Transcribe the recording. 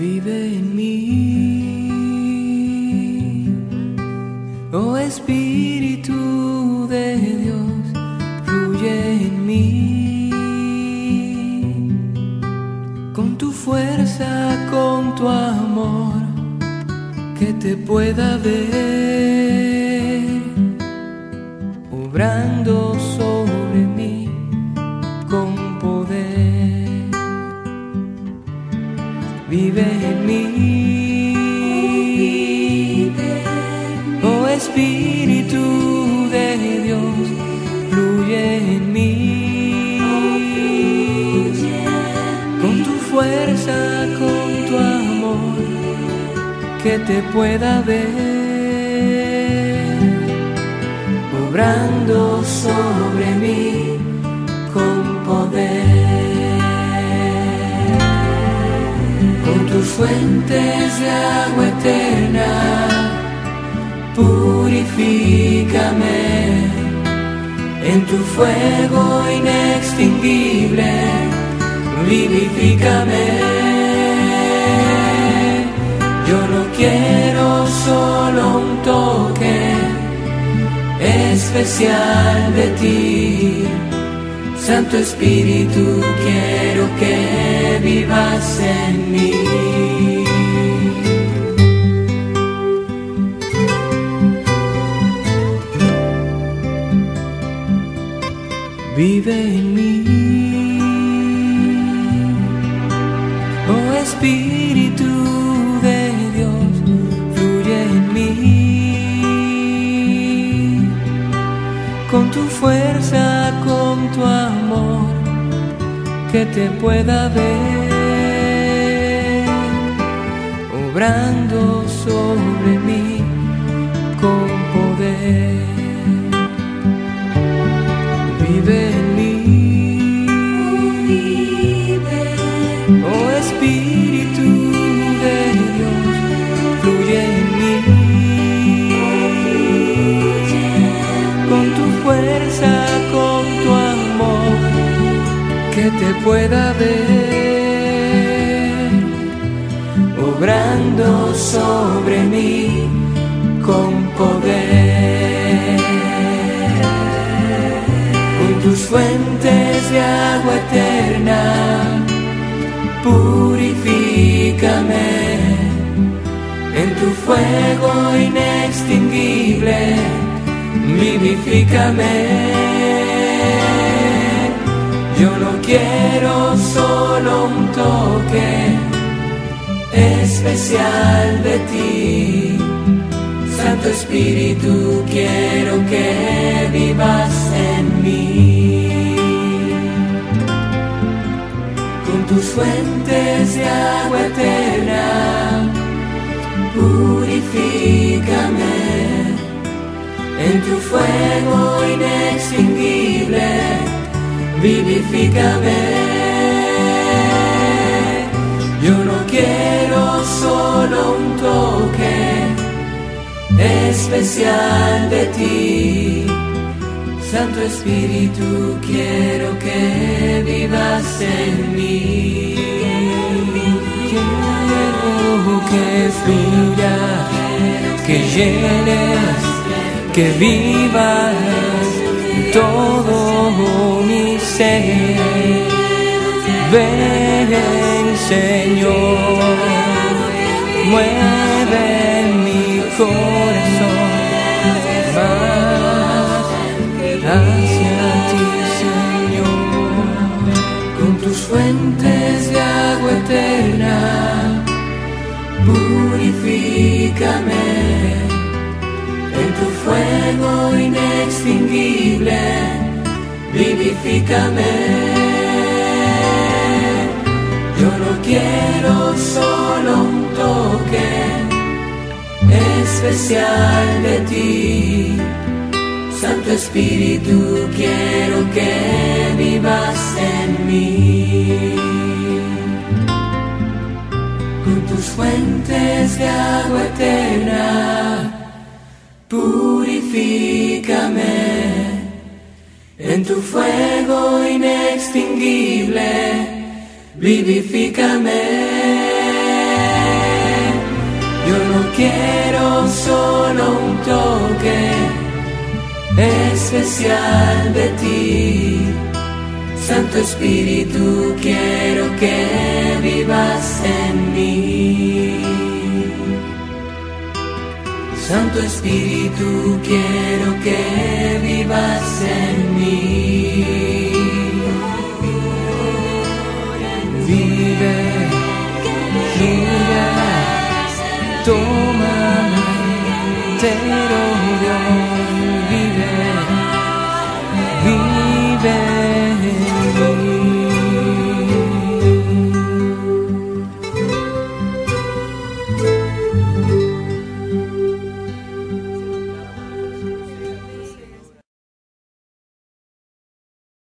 Vive en mí, oh Espíritu de Dios, fluye en mí, con tu fuerza, con tu amor, que te pueda ver, obrando sobre mí con poder. Vive en mí, oh Espíritu de Dios, fluye en mí, con tu fuerza, con tu amor, que te pueda ver, obrando sobre mí con poder. Con tus fuentes de agua eterna, purifícame, en tu fuego inextinguible, vivifícame. Yo no quiero solo un toque especial de ti, Santo Espíritu, quiero que vivas en mí. Vive en mí, oh Espíritu de Dios, fluye en mí, con tu fuerza, con tu amor, que te pueda ver, obrando sobre mí con poder. Vive en mí, oh Espíritu de Dios, fluye en mí, con tu fuerza, con tu amor, que te pueda ver, obrando sobre mí con poder. Con tus fuentes de agua eterna, purifícame, en tu fuego inextinguible, vivifícame. Yo no quiero solo un toque especial de ti, Santo Espíritu, quiero que vivas en mí. Con tus fuentes de agua eterna, purifícame, en tu fuego inextinguible, vivifícame. Yo no quiero solo un toque especial de ti, Santo Espíritu, quiero que vivas en mí. Quiero que fluyas, que llenes, que vivas todo mi ser. Ven, Señor, mueve mi corazón más hacia ti, Señor. Con tus fuentes de agua eterna, purifícame, en tu fuego inextinguible, vivifícame. Yo no quiero solo un toque especial de ti, Santo Espíritu, quiero que vivas en mí. Con tus fuentes de agua eterna, purifícame, en tu fuego inextinguible, vivifícame. quiero solo un toque especial de ti. Santo Espíritu, quiero que vivas en mí. Santo Espíritu, quiero que vivas en mí. Vive, fluye, tómame entero, Dios. Vive, vive